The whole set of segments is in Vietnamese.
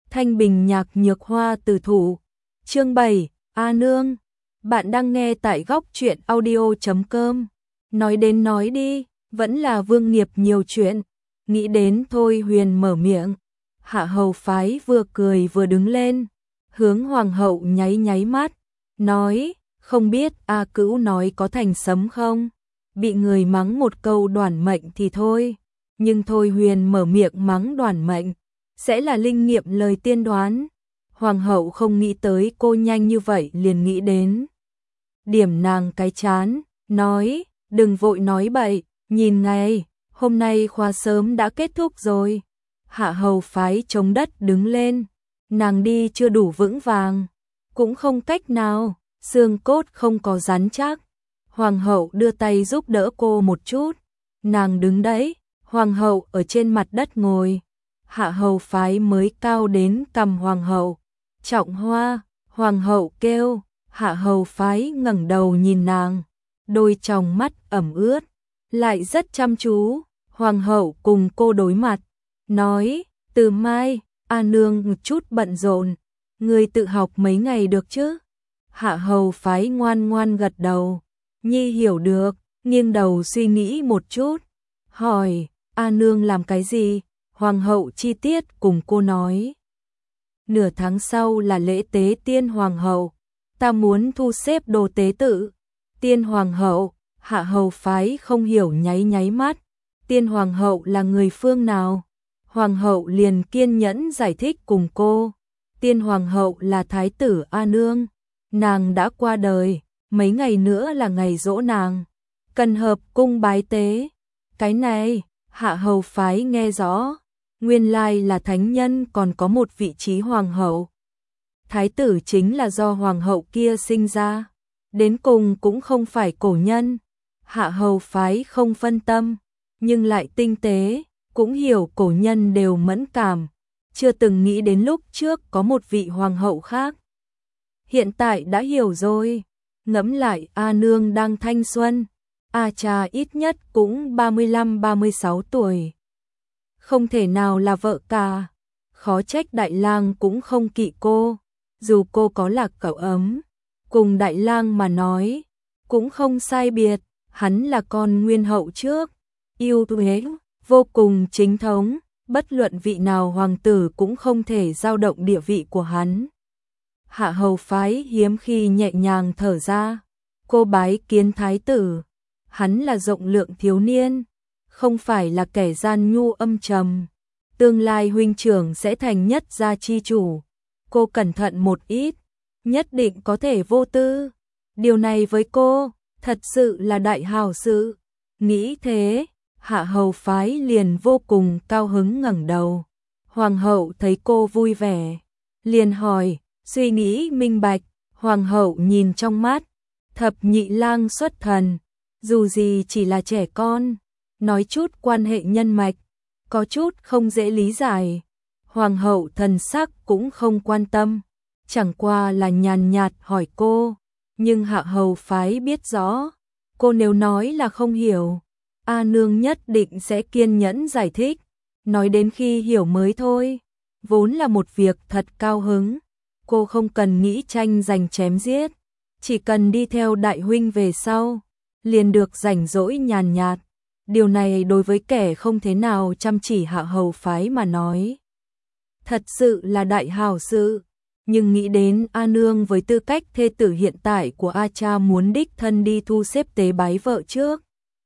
Thanh Bình nhạc nhược hoa từ thủ. Chương 7, A Nương. Bạn đang nghe tại góc truyện audio.com. Nói đến nói đi, vẫn là Vương Nghiệp nhiều chuyện. Nghĩ đến thôi Huyền mở miệng. Hạ Hầu Phái vừa cười vừa đứng lên, hướng Hoàng hậu nháy nháy mắt, nói, không biết A Cữu nói có thành sấm không? Bị người mắng một câu đoản mệnh thì thôi, nhưng thôi Huyền mở miệng mắng đoản mệnh, sẽ là linh nghiệm lời tiên đoán. Hoàng hậu không nghĩ tới cô nhanh như vậy liền nghĩ đến. Điểm nàng cái chán, nói, đừng vội nói bậy, nhìn ngay, hôm nay khóa sớm đã kết thúc rồi. Hạ Hầu Phái chống đất đứng lên, nàng đi chưa đủ vững vàng, cũng không cách nào, xương cốt không có rắn chắc. Hoàng hậu đưa tay giúp đỡ cô một chút, nàng đứng đấy, Hoàng hậu ở trên mặt đất ngồi. Hạ Hầu Phái mới cao đến cằm Hoàng hậu. Trọng Hoa, Hoàng hậu kêu. Hạ Hầu Phái ngẩng đầu nhìn nàng, đôi tròng mắt ẩm ướt, lại rất chăm chú. Hoàng hậu cùng cô đối mặt, nói, từ mai, A Nương một chút bận rộn, người tự học mấy ngày được chứ? Hạ Hầu Phái ngoan ngoan gật đầu, Nhi hiểu được, nghiêng đầu suy nghĩ một chút, hỏi, A Nương làm cái gì? Hoàng hậu chi tiết cùng cô nói. Nửa tháng sau là lễ tế tiên hoàng hậu, ta muốn thu xếp đồ tế tự. Tiên hoàng hậu, Hạ Hầu Phái không hiểu nháy nháy mắt, tiên hoàng hậu là người phương nào? Hoàng hậu liền kiên nhẫn giải thích cùng cô, tiên hoàng hậu là thái tử A Nương, nàng đã qua đời, mấy ngày nữa là ngày giỗ nàng, cần hợp cung bái tế. Cái này, Hạ Hầu Phái nghe rõ, nguyên lai là thánh nhân còn có một vị trí hoàng hậu. Thái tử chính là do hoàng hậu kia sinh ra, đến cùng cũng không phải cổ nhân. Hạ Hầu Phái không phân tâm, nhưng lại tinh tế, cũng hiểu cổ nhân đều mẫn cảm, chưa từng nghĩ đến lúc trước có một vị hoàng hậu khác. Hiện tại đã hiểu rồi, ngẫm lại A Nương đang thanh xuân, A cha ít nhất cũng 35-36 tuổi. Không thể nào là vợ cả, khó trách Đại Lang cũng không kỵ cô, dù cô có là cậu ấm, cùng Đại Lang mà nói, cũng không sai biệt, hắn là con nguyên hậu trước, yêu thuế, vô cùng chính thống, bất luận vị nào hoàng tử cũng không thể dao động địa vị của hắn. Hạ Hầu Phái hiếm khi nhẹ nhàng thở ra, cô bái kiến thái tử, hắn là rộng lượng thiếu niên, không phải là kẻ gian nhu âm trầm, tương lai huynh trưởng sẽ thành nhất gia chi chủ, cô cẩn thận một ít, nhất định có thể vô tư, điều này với cô, thật sự là đại hào sự. Nghĩ thế, Hạ Hầu Phái liền vô cùng cao hứng ngẩng đầu. Hoàng hậu thấy cô vui vẻ, liền hỏi, suy nghĩ minh bạch. Hoàng hậu nhìn trong mắt, Thập Nhị Lang xuất thần, dù gì chỉ là trẻ con, nói chút quan hệ nhân mạch, có chút không dễ lý giải. Hoàng hậu thần sắc cũng không quan tâm, chẳng qua là nhàn nhạt hỏi cô, nhưng Hạ Hầu Phái biết rõ, cô nếu nói là không hiểu, A Nương nhất định sẽ kiên nhẫn giải thích, nói đến khi hiểu mới thôi. Vốn là một việc thật cao hứng, cô không cần nghĩ tranh giành chém giết, chỉ cần đi theo đại huynh về sau, liền được rảnh rỗi nhàn nhạt. Điều này đối với kẻ không thế nào chăm chỉ Hạ Hầu Phái mà nói, thật sự là đại hào sự. Nhưng nghĩ đến A Nương với tư cách thê tử hiện tại của A cha muốn đích thân đi thu xếp tế bái vợ trước,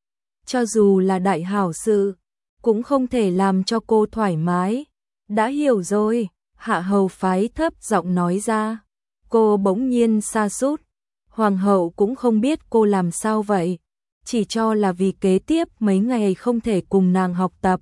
cho dù là đại hảo sự, cũng không thể làm cho cô thoải mái. Đã hiểu rồi, Hạ Hầu Phái thấp giọng nói ra. Cô bỗng nhiên sa sút, hoàng hậu cũng không biết cô làm sao vậy, chỉ cho là vì kế tiếp mấy ngày không thể cùng nàng học tập.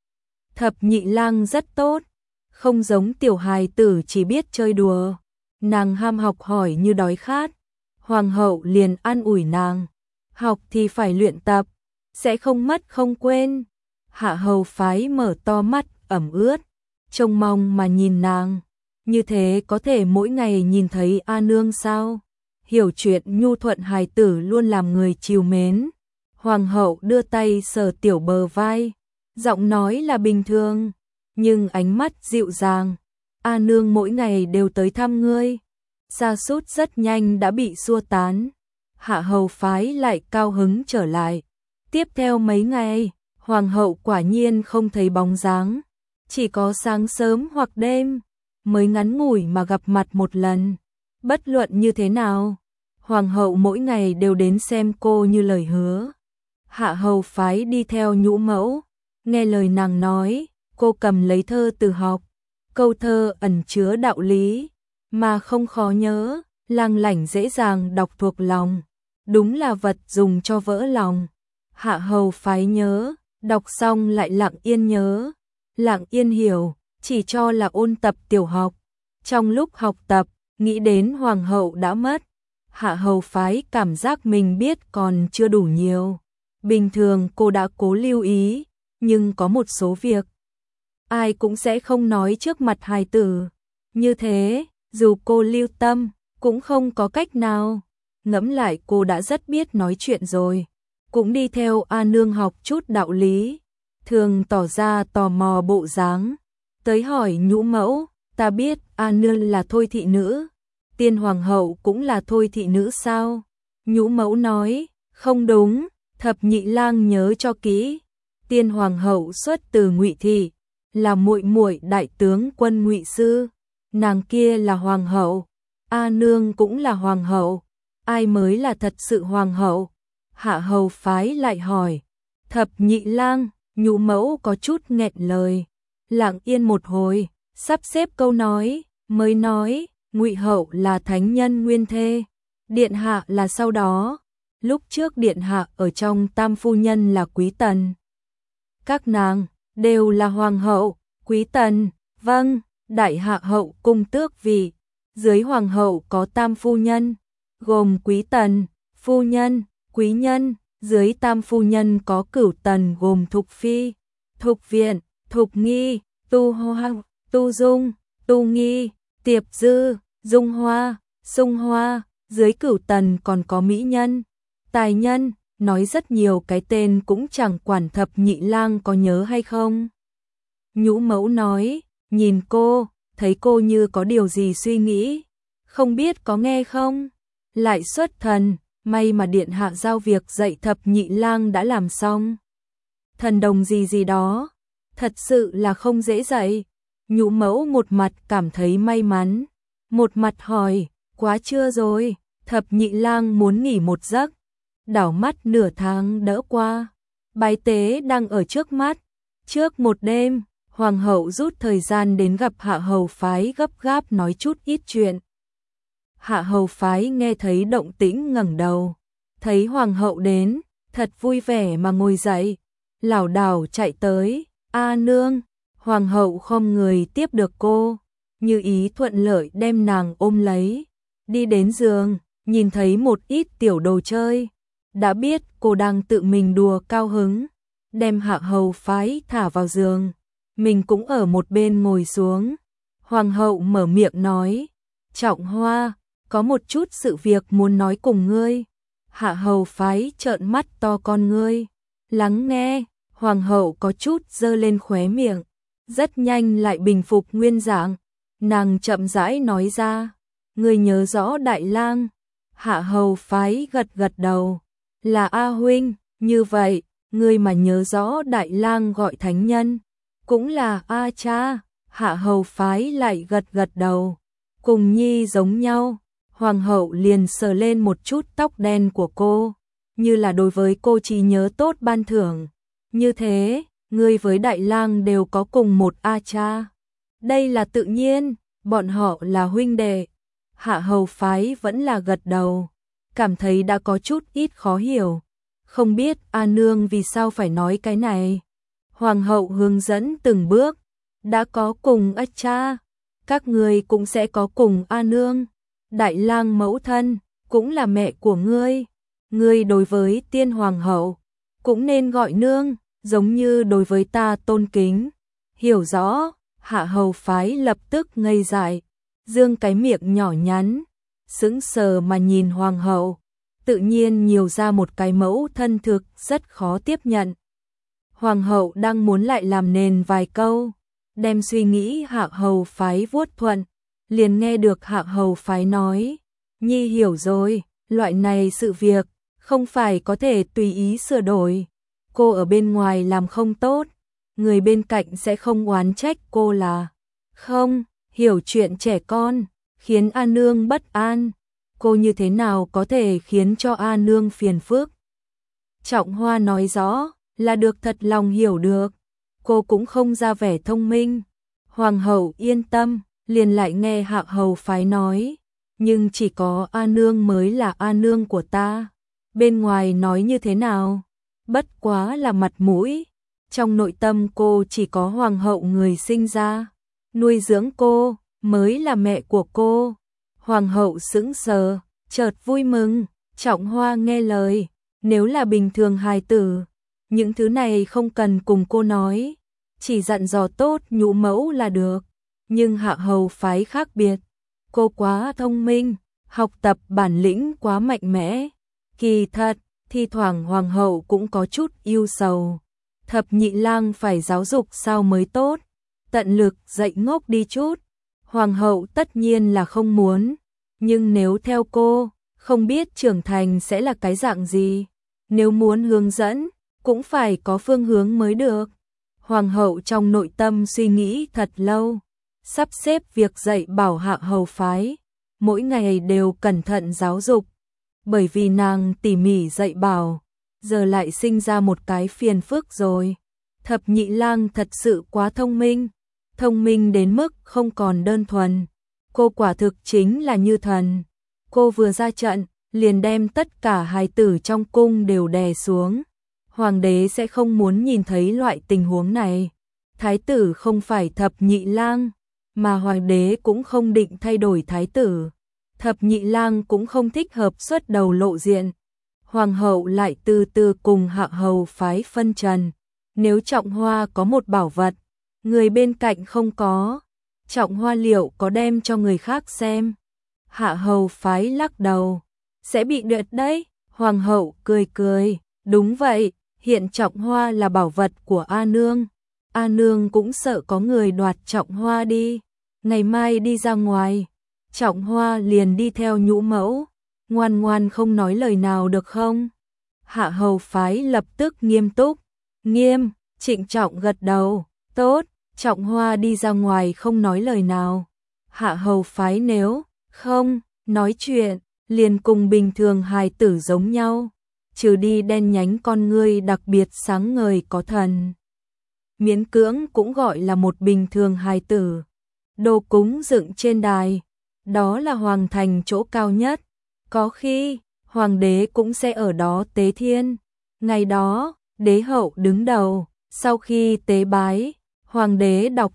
Thập Nhị Lang rất tốt, không giống tiểu hài tử chỉ biết chơi đùa, nàng ham học hỏi như đói khát. Hoàng hậu liền an ủi nàng, học thì phải luyện tập, sẽ không mất không quên. Hạ Hầu Phái mở to mắt ẩm ướt, trông mong mà nhìn nàng, như thế có thể mỗi ngày nhìn thấy A Nương sao? Hiểu chuyện nhu thuận hài tử luôn làm người trìu mến. Hoàng hậu đưa tay sờ tiểu bờ vai, giọng nói là bình thường, nhưng ánh mắt dịu dàng, A nương mỗi ngày đều tới thăm ngươi. Sa sút rất nhanh đã bị xua tán. Hạ hầu phái lại cao hứng trở lại. Tiếp theo mấy ngày, hoàng hậu quả nhiên không thấy bóng dáng. Chỉ có sáng sớm hoặc đêm, mới ngắn ngủi mà gặp mặt một lần. Bất luận như thế nào, hoàng hậu mỗi ngày đều đến xem cô như lời hứa. Hạ hầu phái đi theo nhũ mẫu, nghe lời nàng nói, cô cầm lấy thơ từ học. Câu thơ ẩn chứa đạo lý, mà không khó nhớ, làng lảnh dễ dàng đọc thuộc lòng. Đúng là vật dùng cho vỡ lòng. Hạ hầu phái nhớ, đọc xong lại lặng yên nhớ. Lặng yên hiểu, chỉ cho là ôn tập tiểu học. Trong lúc học tập, nghĩ đến hoàng hậu đã mất. Hạ hầu phái cảm giác mình biết còn chưa đủ nhiều. Bình thường cô đã cố lưu ý, nhưng có một số việc ai cũng sẽ không nói trước mặt hài tử. Như thế, dù cô lưu tâm, cũng không có cách nào. Ngẫm lại cô đã rất biết nói chuyện rồi. Cũng đi theo A nương học chút đạo lý. Thường tỏ ra tò mò bộ dáng. Tới hỏi nhũ mẫu, ta biết A nương là thôi thị nữ. Tiên hoàng hậu cũng là thôi thị nữ sao? Nhũ mẫu nói, không đúng, thập nhị lang nhớ cho kỹ. Tiên hoàng hậu xuất từ Ngụy thị, là muội muội đại tướng quân Ngụy sư. Nàng kia là hoàng hậu, A nương cũng là hoàng hậu. Ai mới là thật sự hoàng hậu? Hạ hầu phái lại hỏi. Thập nhị lang, nhũ mẫu có chút nghẹn lời. Lặng yên một hồi, sắp xếp câu nói, mới nói, Ngụy hậu là thánh nhân nguyên thê, điện hạ là sau đó. Lúc trước điện hạ ở trong tam phu nhân là quý tần. Các nàng đều là hoàng hậu, quý tần, vâng, đại hạ hậu cung tước vị. Dưới hoàng hậu có tam phu nhân, gồm quý tần, phu nhân, quý nhân. Dưới tam phu nhân có cửu tần gồm Thục Phi, Thục Viện, Thục Nghi, Tu Hoa, Tu Dung, Tu Nghi, Tiệp Dư, Dung Hoa, Sung Hoa. Dưới cửu tần còn có mỹ nhân, tài nhân, nói rất nhiều cái tên cũng chẳng quản thập nhị lang có nhớ hay không. Nhũ mẫu nói, nhìn cô, thấy cô như có điều gì suy nghĩ, không biết có nghe không? Lại xuất thần, may mà điện hạ giao việc dạy thập nhị lang đã làm xong. Thần đồng gì gì đó, thật sự là không dễ dạy. Nhũ mẫu một mặt cảm thấy may mắn, một mặt hỏi, quá chưa rồi, thập nhị lang muốn nghỉ một giấc. Đảo mắt nửa tháng đỡ qua, bái tế đang ở trước mắt. Trước một đêm, hoàng hậu rút thời gian đến gặp hạ hầu phái gấp gáp nói chút ít chuyện. Hạ hầu phái nghe thấy động tĩnh ngẩng đầu, thấy hoàng hậu đến, thật vui vẻ mà ngồi dậy, lảo đảo chạy tới, A nương. Hoàng hậu khom người tiếp được cô, như ý thuận lợi đem nàng ôm lấy, đi đến giường, nhìn thấy một ít tiểu đồ chơi, đã biết cô đang tự mình đùa cao hứng, đem hạ hầu phái thả vào giường, mình cũng ở một bên ngồi xuống. Hoàng hậu mở miệng nói, Trọng Hoa, có một chút sự việc muốn nói cùng ngươi. Hạ hầu phái trợn mắt to con ngươi, lắng nghe. Hoàng hậu có chút giơ lên khóe miệng, rất nhanh lại bình phục nguyên dạng. Nàng chậm rãi nói ra, ngươi nhớ rõ đại lang? Hạ hầu phái gật gật đầu, là A huynh. Như vậy, ngươi mà nhớ rõ đại lang gọi thánh nhân, cũng là A cha. Hạ hầu phái lại gật gật đầu, cùng nhi giống nhau. Hoàng hậu liền sờ lên một chút tóc đen của cô, như là đối với cô trí nhớ tốt ban thưởng. Như thế, ngươi với đại lang đều có cùng một A cha. Đây là tự nhiên, bọn họ là huynh đệ. Hạ hầu phái vẫn là gật đầu, cảm thấy đã có chút ít khó hiểu. Không biết A nương vì sao phải nói cái này. Hoàng hậu hướng dẫn từng bước, đã có cùng A cha, các ngươi cũng sẽ có cùng A nương. Đại lang mẫu thân, cũng là mẹ của ngươi. Ngươi đối với tiên hoàng hậu, cũng nên gọi nương, giống như đối với ta tôn kính. Hiểu rõ, hạ hầu phái lập tức ngây dại, dương cái miệng nhỏ nhắn, sững sờ mà nhìn hoàng hậu, tự nhiên nhiều ra một cái mẫu thân thực rất khó tiếp nhận. Hoàng hậu đang muốn lại làm nền vài câu, đem suy nghĩ Hạ Hầu phái vuốt thuận, liền nghe được Hạ Hầu phái nói, Nhi hiểu rồi, loại này sự việc, không phải có thể tùy ý sửa đổi. Cô ở bên ngoài làm không tốt, người bên cạnh sẽ không oán trách cô là không hiểu chuyện trẻ con, khiến A Nương bất an. Cô như thế nào có thể khiến cho A Nương phiền phức? Trọng Hoa nói rõ là được thật lòng hiểu được, cô cũng không ra vẻ thông minh. Hoàng hậu yên tâm, liền lại nghe Hạ Hầu phái nói, nhưng chỉ có A Nương mới là A Nương của ta. Bên ngoài nói như thế nào? Bất quá là mặt mũi. Trong nội tâm cô chỉ có hoàng hậu người sinh ra, nuôi dưỡng cô, mới là mẹ của cô. Hoàng hậu sững sờ, chợt vui mừng. Trọng Hoa nghe lời, nếu là bình thường hài tử, những thứ này không cần cùng cô nói, chỉ dặn dò tốt nhũ mẫu là được. Nhưng Hạ Hầu phái khác biệt, cô quá thông minh, học tập bản lĩnh quá mạnh mẽ. Kỳ thật, thi thoảng hoàng hậu cũng có chút ưu sầu. Thập nhị lang phải giáo dục sao mới tốt, tận lực dạy ngốc đi chút. Hoàng hậu tất nhiên là không muốn, nhưng nếu theo cô, không biết trưởng thành sẽ là cái dạng gì. Nếu muốn hướng dẫn, cũng phải có phương hướng mới được. Hoàng hậu trong nội tâm suy nghĩ thật lâu, sắp xếp việc dạy bảo Hạ Hầu phái, mỗi ngày đều cẩn thận giáo dục. Bởi vì nàng tỉ mỉ dạy bảo, giờ lại sinh ra một cái phiền phức rồi. Thập nhị lang thật sự quá thông minh đến mức không còn đơn thuần. Cô quả thực chính là như thần. Cô vừa ra trận, liền đem tất cả hài tử trong cung đều đè xuống. Hoàng đế sẽ không muốn nhìn thấy loại tình huống này. Thái tử không phải thập nhị lang, mà hoàng đế cũng không định thay đổi thái tử. Thập nhị lang cũng không thích hợp xuất đầu lộ diện. Hoàng hậu lại từ từ cùng Hạ Hầu phái phân trần. Nếu Trọng Hoa có một bảo vật, người bên cạnh không có, Trọng Hoa liệu có đem cho người khác xem? Hạ Hầu phái lắc đầu, sẽ bị đoạt đấy. Hoàng hậu cười cười, đúng vậy, hiện Trọng Hoa là bảo vật của A Nương. A Nương cũng sợ có người đoạt Trọng Hoa đi. Ngày mai đi ra ngoài, Trọng Hoa liền đi theo nhũ mẫu, ngoan ngoan không nói lời nào được không? Hạ Hầu phái lập tức nghiêm túc, trịnh trọng gật đầu, tốt, Trọng Hoa đi ra ngoài không nói lời nào. Hạ Hầu phái nếu không nói chuyện, liền cùng bình thường hài tử giống nhau, trừ đi đen nhánh con ngươi đặc biệt sáng ngời có thần. Miễn cưỡng cũng gọi là một bình thường hài tử. Đồ cúng dựng trên đài, đó là hoàng thành chỗ cao nhất, có khi hoàng đế cũng sẽ ở đó tế thiên. Ngày đó, đế hậu đứng đầu, sau khi tế bái, hoàng đế đọc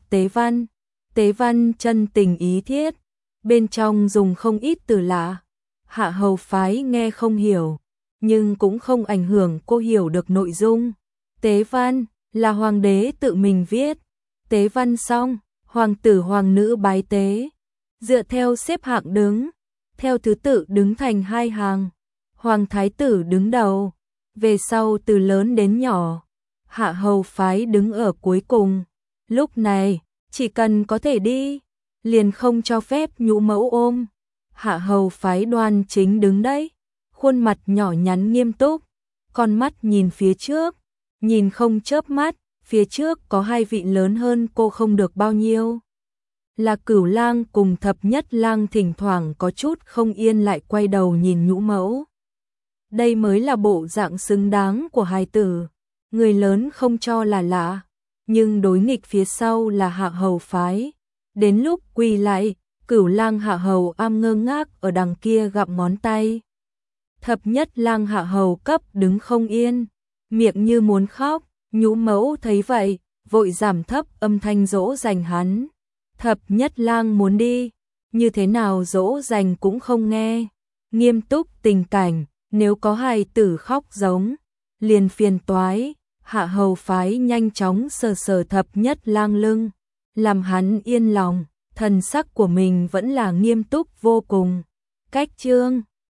tế văn chân tình ý thiết, bên trong dùng không ít từ lạ. Hạ Hầu phái nghe không hiểu, nhưng cũng không ảnh hưởng cô hiểu được nội dung. Tế văn là hoàng đế tự mình viết, tế văn xong, hoàng tử hoàng nữ bái tế, dựa theo xếp hạng đứng, theo thứ tự đứng thành hai hàng. Hoàng thái tử đứng đầu, về sau từ lớn đến nhỏ, Hạ Hầu phái đứng ở cuối cùng. Lúc này, chỉ cần có thể đi, liền không cho phép nhũ mẫu ôm. Hạ Hầu phái đoan chính đứng đấy, khuôn mặt nhỏ nhắn nghiêm túc, con mắt nhìn phía trước, nhìn không chớp mắt. Phía trước có hai vị lớn hơn cô không được bao nhiêu, là Cửu lang cùng Thập nhất lang, thỉnh thoảng có chút không yên lại quay đầu nhìn nhũ mẫu. Đây mới là bộ dạng xứng đáng của hài tử, người lớn không cho là lạ, nhưng đối nghịch phía sau là Hạ Hầu phái. Đến lúc quỳ lại, Cửu lang Hạ Hầu am ngơ ngác ở đằng kia gặm ngón tay. Thập nhất lang Hạ Hầu cấp đứng không yên, miệng như muốn khóc. Nhũ mẫu thấy vậy, vội giảm thấp âm thanh dỗ dành hắn. Thập nhất lang muốn đi, như thế nào dỗ dành cũng không nghe. Nghiêm túc tình cảnh, nếu có hài tử khóc giống, liền phiền toái. Hạ Hầu phái nhanh chóng sờ sờ thập nhất lang lưng, làm hắn yên lòng, thần sắc của mình vẫn là nghiêm túc vô cùng. Cách chương